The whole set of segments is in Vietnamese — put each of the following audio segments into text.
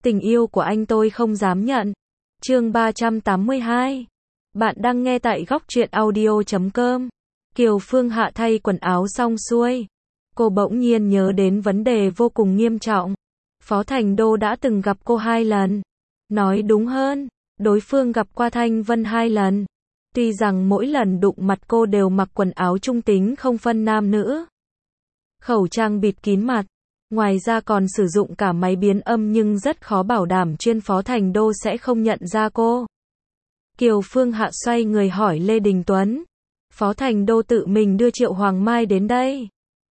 Tình yêu của anh tôi không dám nhận. Chương 382. Bạn đang nghe tại góc truyện audio.com. Kiều Phương Hạ thay quần áo xong xuôi. Cô bỗng nhiên nhớ đến vấn đề vô cùng nghiêm trọng. Phó Thành Đô đã từng gặp cô 2 lần. Nói đúng hơn, đối phương gặp qua Thanh Vân 2 lần. Tuy rằng mỗi lần đụng mặt cô đều mặc quần áo trung tính không phân nam nữ. Khẩu trang bịt kín mặt. Ngoài ra còn sử dụng cả máy biến âm nhưng rất khó bảo đảm chuyên Phó Thành Đô sẽ không nhận ra cô. Kiều Phương Hạ xoay người hỏi Lê Đình Tuấn. Phó Thành Đô tự mình đưa Triệu Hoàng Mai đến đây.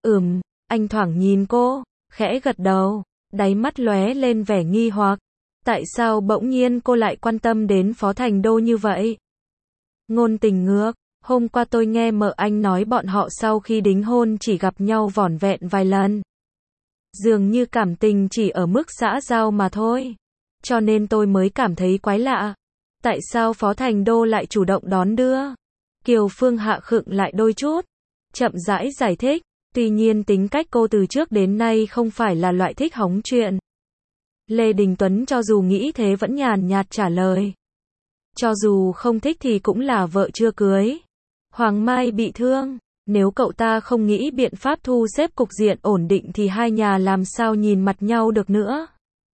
Anh thoảng nhìn cô, khẽ gật đầu, đáy mắt lóe lên vẻ nghi hoặc. Tại sao bỗng nhiên cô lại quan tâm đến Phó Thành Đô như vậy? Ngôn tình ngược, hôm qua tôi nghe mợ anh nói bọn họ sau khi đính hôn chỉ gặp nhau vỏn vẹn vài lần. Dường như cảm tình chỉ ở mức xã giao mà thôi. Cho nên tôi mới cảm thấy quái lạ. Tại sao Phó Thành Đô lại chủ động đón đưa? Kiều Phương Hạ khựng lại đôi chút. Chậm rãi giải thích. Tuy nhiên tính cách cô từ trước đến nay không phải là loại thích hóng chuyện. Lê Đình Tuấn cho dù nghĩ thế vẫn nhàn nhạt trả lời. Cho dù không thích thì cũng là vợ chưa cưới. Hoàng Mai bị thương. Nếu cậu ta không nghĩ biện pháp thu xếp cục diện ổn định thì hai nhà làm sao nhìn mặt nhau được nữa.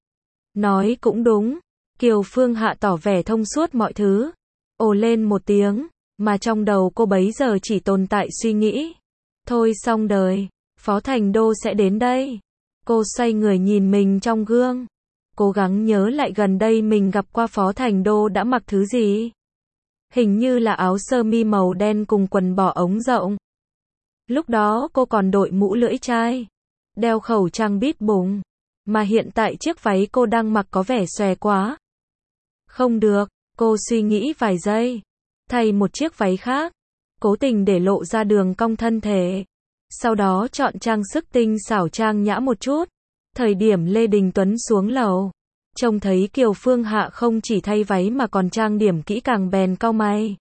Nói cũng đúng. Kiều Phương Hạ tỏ vẻ thông suốt mọi thứ. Ồ lên một tiếng, mà trong đầu cô bấy giờ chỉ tồn tại suy nghĩ. Thôi xong đời, Phó Thành Đô sẽ đến đây. Cô xoay người nhìn mình trong gương. Cố gắng nhớ lại gần đây mình gặp qua Phó Thành Đô đã mặc thứ gì. Hình như là áo sơ mi màu đen cùng quần bò ống rộng. Lúc đó cô còn đội mũ lưỡi chai, đeo khẩu trang bít bùng, mà hiện tại chiếc váy cô đang mặc có vẻ xòe quá. Không được, cô suy nghĩ vài giây, thay một chiếc váy khác, cố tình để lộ ra đường cong thân thể. Sau đó chọn trang sức tinh xảo trang nhã một chút. Thời điểm Lê Đình Tuấn xuống lầu, trông thấy Kiều Phương Hạ không chỉ thay váy mà còn trang điểm kỹ càng bèn cau mày.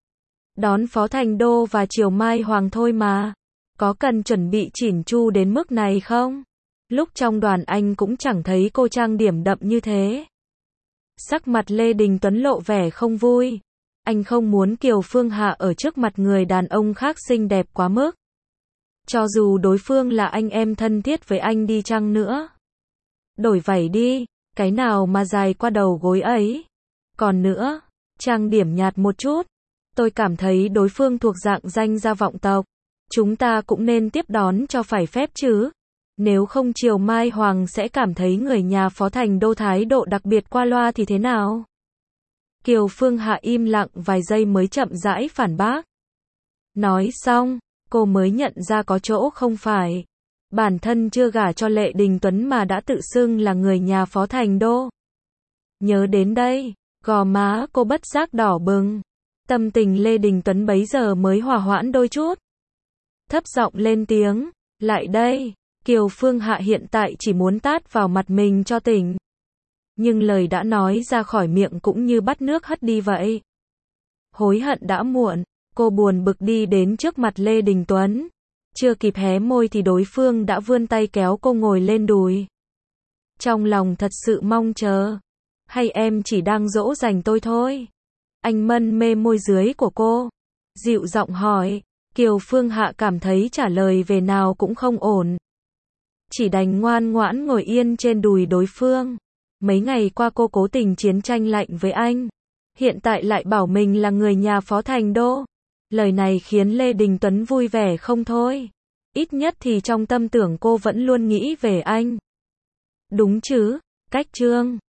Đón Phó Thành Đô và Triều Mai Hoàng thôi mà. Có cần chuẩn bị chỉn chu đến mức này không? Lúc trong đoàn anh cũng chẳng thấy cô trang điểm đậm như thế. Sắc mặt Lê Đình Tuấn lộ vẻ không vui. Anh không muốn Kiều Phương Hạ ở trước mặt người đàn ông khác xinh đẹp quá mức. Cho dù đối phương là anh em thân thiết với anh đi chăng nữa. Đổi vảy đi, cái nào mà dài qua đầu gối ấy. Còn nữa, trang điểm nhạt một chút. Tôi cảm thấy đối phương thuộc dạng danh gia vọng tộc. Chúng ta cũng nên tiếp đón cho phải phép chứ. Nếu không Triều Mai Hoàng sẽ cảm thấy người nhà Phó Thành Đô thái độ đặc biệt qua loa thì thế nào? Kiều Phương Hạ im lặng vài giây mới chậm rãi phản bác. Nói xong, cô mới nhận ra có chỗ không phải. Bản thân chưa gả cho Lê Đình Tuấn mà đã tự xưng là người nhà Phó Thành Đô. Nhớ đến đây, gò má cô bất giác đỏ bừng. Tâm tình Lê Đình Tuấn bấy giờ mới hòa hoãn đôi chút. Thấp giọng lên tiếng, lại đây. Kiều Phương Hạ hiện tại chỉ muốn tát vào mặt mình cho tỉnh. Nhưng lời đã nói ra khỏi miệng cũng như bắt nước hất đi vậy. Hối hận đã muộn, cô buồn bực đi đến trước mặt Lê Đình Tuấn. Chưa kịp hé môi thì đối phương đã vươn tay kéo cô ngồi lên đùi. Trong lòng thật sự mong chờ. Hay em chỉ đang dỗ dành tôi thôi? Anh mân mê môi dưới của cô. Dịu giọng hỏi. Kiều Phương Hạ cảm thấy trả lời về nào cũng không ổn. Chỉ đành ngoan ngoãn ngồi yên trên đùi đối phương. Mấy ngày qua cô cố tình chiến tranh lạnh với anh. Hiện tại lại bảo mình là người nhà Phó Thành Đô. Lời này khiến Lê Đình Tuấn vui vẻ không thôi. Ít nhất thì trong tâm tưởng cô vẫn luôn nghĩ về anh. Đúng chứ, cách chương